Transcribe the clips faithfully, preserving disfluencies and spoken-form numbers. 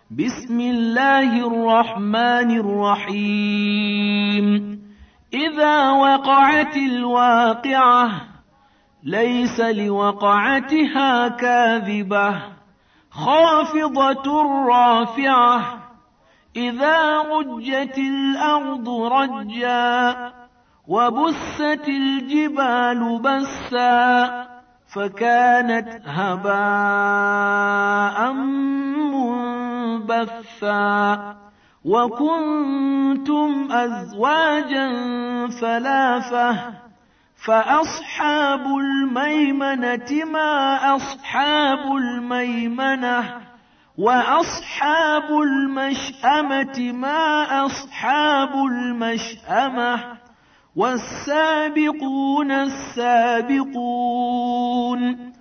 بسم الله الرحمن الرحيم إذا وقعت الواقعة ليس لوقعتها كاذبة خافضة رافعة إذا رجت الأرض رجا وبست الجبال بسا فكانت هباء منبثا وكنتم أزواجا ثلاثة فأصحاب الميمنة ما أصحاب الميمنة وأصحاب المشأمة ما أصحاب المشأمة والسابقون السابقون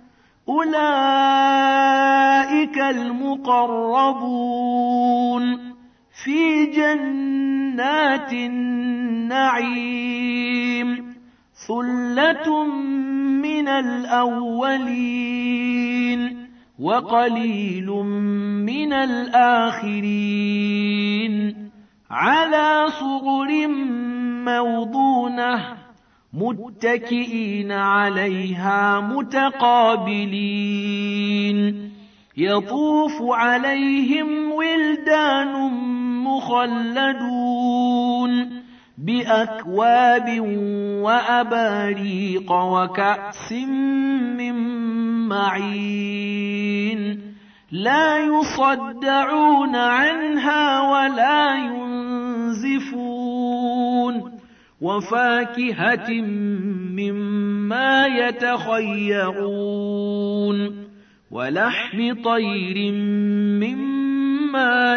أولئك المقربون في جنات النعيم ثلة من الأولين وقليل من الآخرين على سرر موضونة متكئين عليها متقابلين يطوف عليهم ولدان مخلدون بأكواب وأباريق وكأس من معين لا يصدعون عنها ولا ينزفون وفاكهة مما يتخيرون ولحم طير مما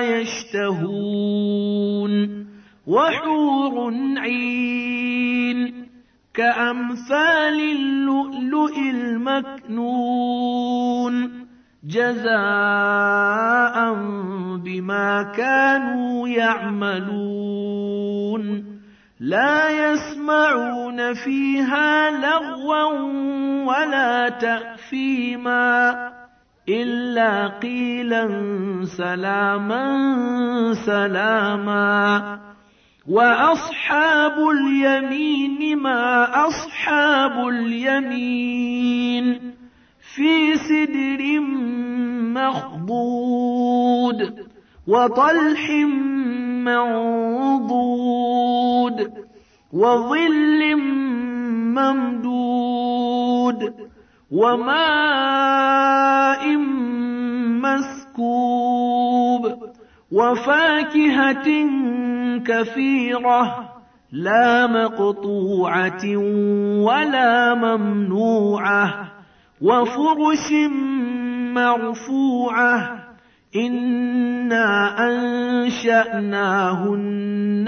يشتهون وحور عين كأمثال اللؤلؤ المكنون جزاء بما كانوا يعملون لا يسمعون فيها لغوا ولا تأثيما إلا قيلا سلاما سلاما وأصحاب اليمين ما أصحاب اليمين في سدر مخضود وطلح منضود وظل ممدود وماء مسكوب وفاكهة كثيرة لا مقطوعة ولا ممنوعة وفرش مرفوعة إنا أنشأناهن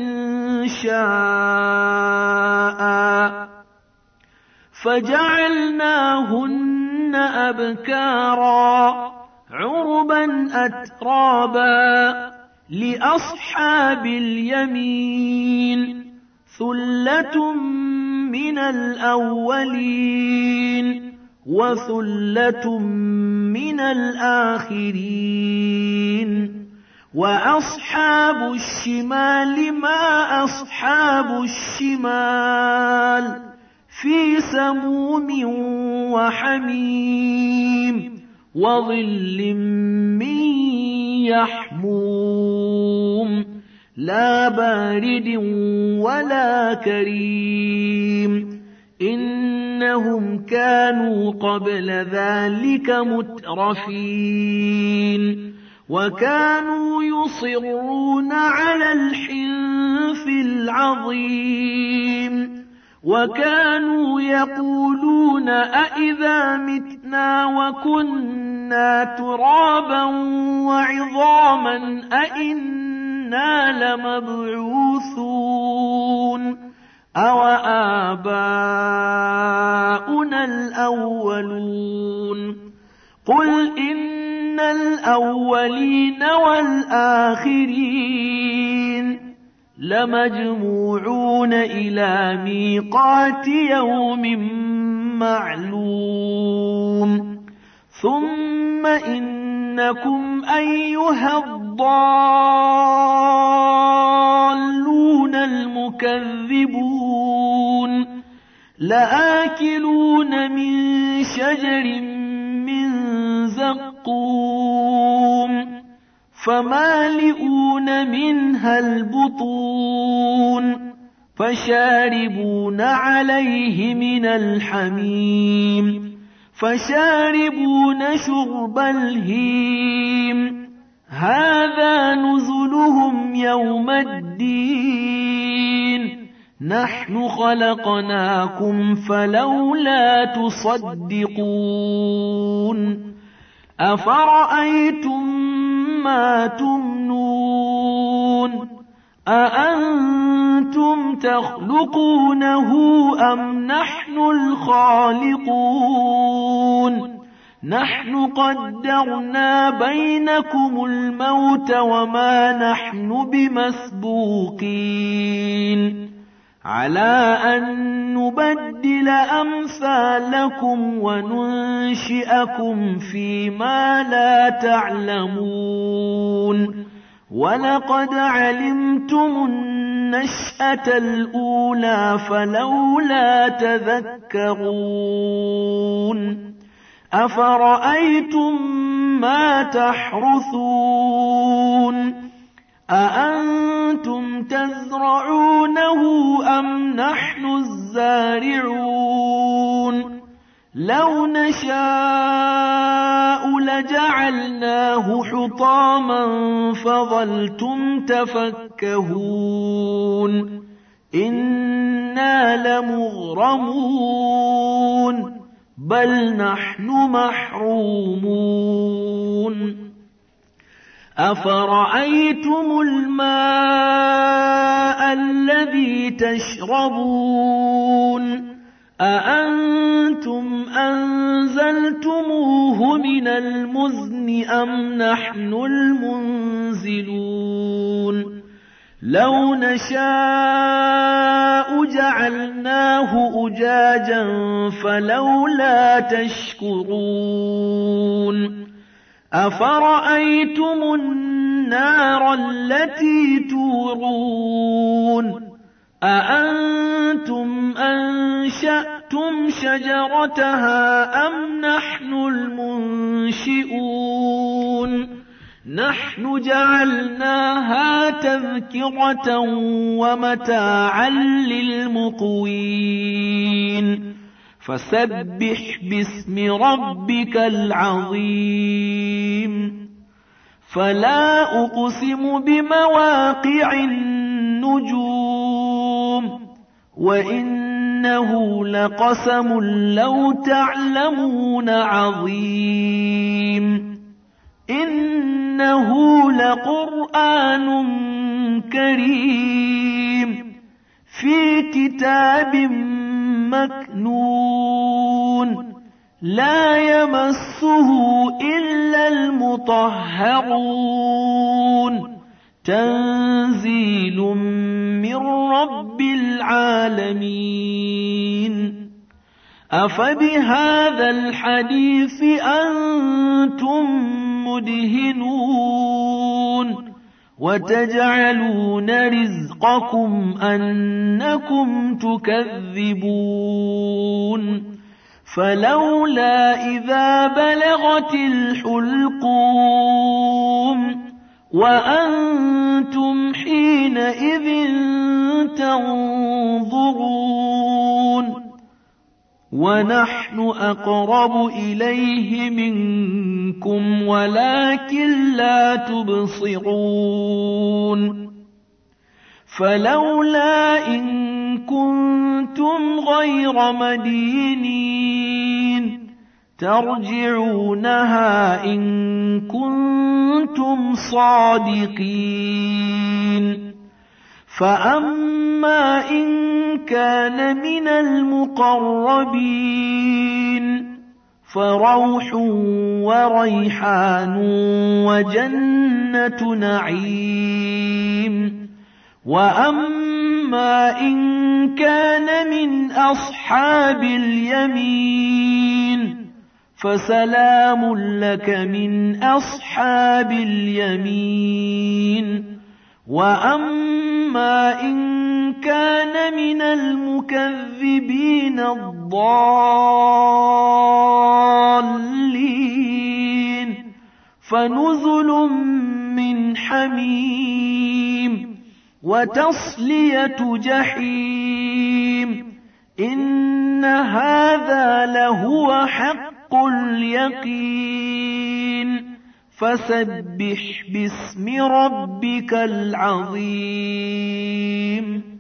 إنشاء فجعلناهن أبكارا عربا أترابا لأصحاب اليمين ثلة من الأولين وثلة من الآخرين وأصحاب الشمال ما أصحاب الشمال في سموم وحميم وظل من يحموم لا بارد ولا كريم إنهم كانوا قبل ذلك مترفين وكانوا يصرون على الحنث العظيم وكانوا يقولون أئذا متنا وكنا ترابا وعظاما أئنا لمبعوثون أو آباؤنا الأولون قل إن الأولين والآخرين لمجموعون إلى ميقات يوم معلوم ثم إن إنكم أيها الضالون المكذبون لآكلون من شجر من زقوم فمالئون منها البطون فشاربون عليه من الحميم فشاربون شرب الهيم هذا نزلهم يوم الدين نحن خلقناكم فلولا تصدقون أفرأيتم ما تمنون أأنتم تخلقونه أم نحن الخالقون نحن قدرنا بينكم الموت وما نحن بمسبوقين على أن نبدل أمثالكم وننشئكم فيما لا تعلمون ولقد علمتم النشأة الأولى فلولا تذكرون أفرأيتم ما تحرثون أأنتم تزرعونه أم نحن الزارعون لو نشاء لجعلناه حطاما فظلتم تفكهون إنا لمغرمون بل نحن محرومون أفرأيتم الماء الذي تشربون أأنتم أنزلتموه من المزن أم نحن المنزلون لو نشاء جعلناه أجاجا فلولا تشكرون أفرأيتم النار التي تورون أأنتم أنشأتم شجرتها أم نحن المنشئون نحن جعلناها تذكرة ومتاعا للمقوين فسبح باسم ربك العظيم فلا أقسم بمواقع النجوم وإنه لقسم لو تعلمون عظيم إنه لقرآن كريم في كتاب مكنون لا يمسه إلا المطهرون تنزيل من رب العالمين أفبهذا الحديث أنتم مدهنون وتجعلون رزقكم أنكم تكذبون فلولا إذا بلغت الحلقوم وأنتم حينئذ تنظرون ونحن أقرب إليه منكم ولكن لا تبصرون فلولا إن كنتم غير مدينين ترجعونها إن كنتم صادقين فأما إن كان من المقربين فروح وريحان وجنة نعيم وأما إن كان من أصحاب اليمين فسلام لك من أصحاب اليمين وأما إن كان من المكذبين الضالين فنزل من حميم وتصلية جحيم إن هذا لهو حق اليقين فسبح باسم ربك العظيم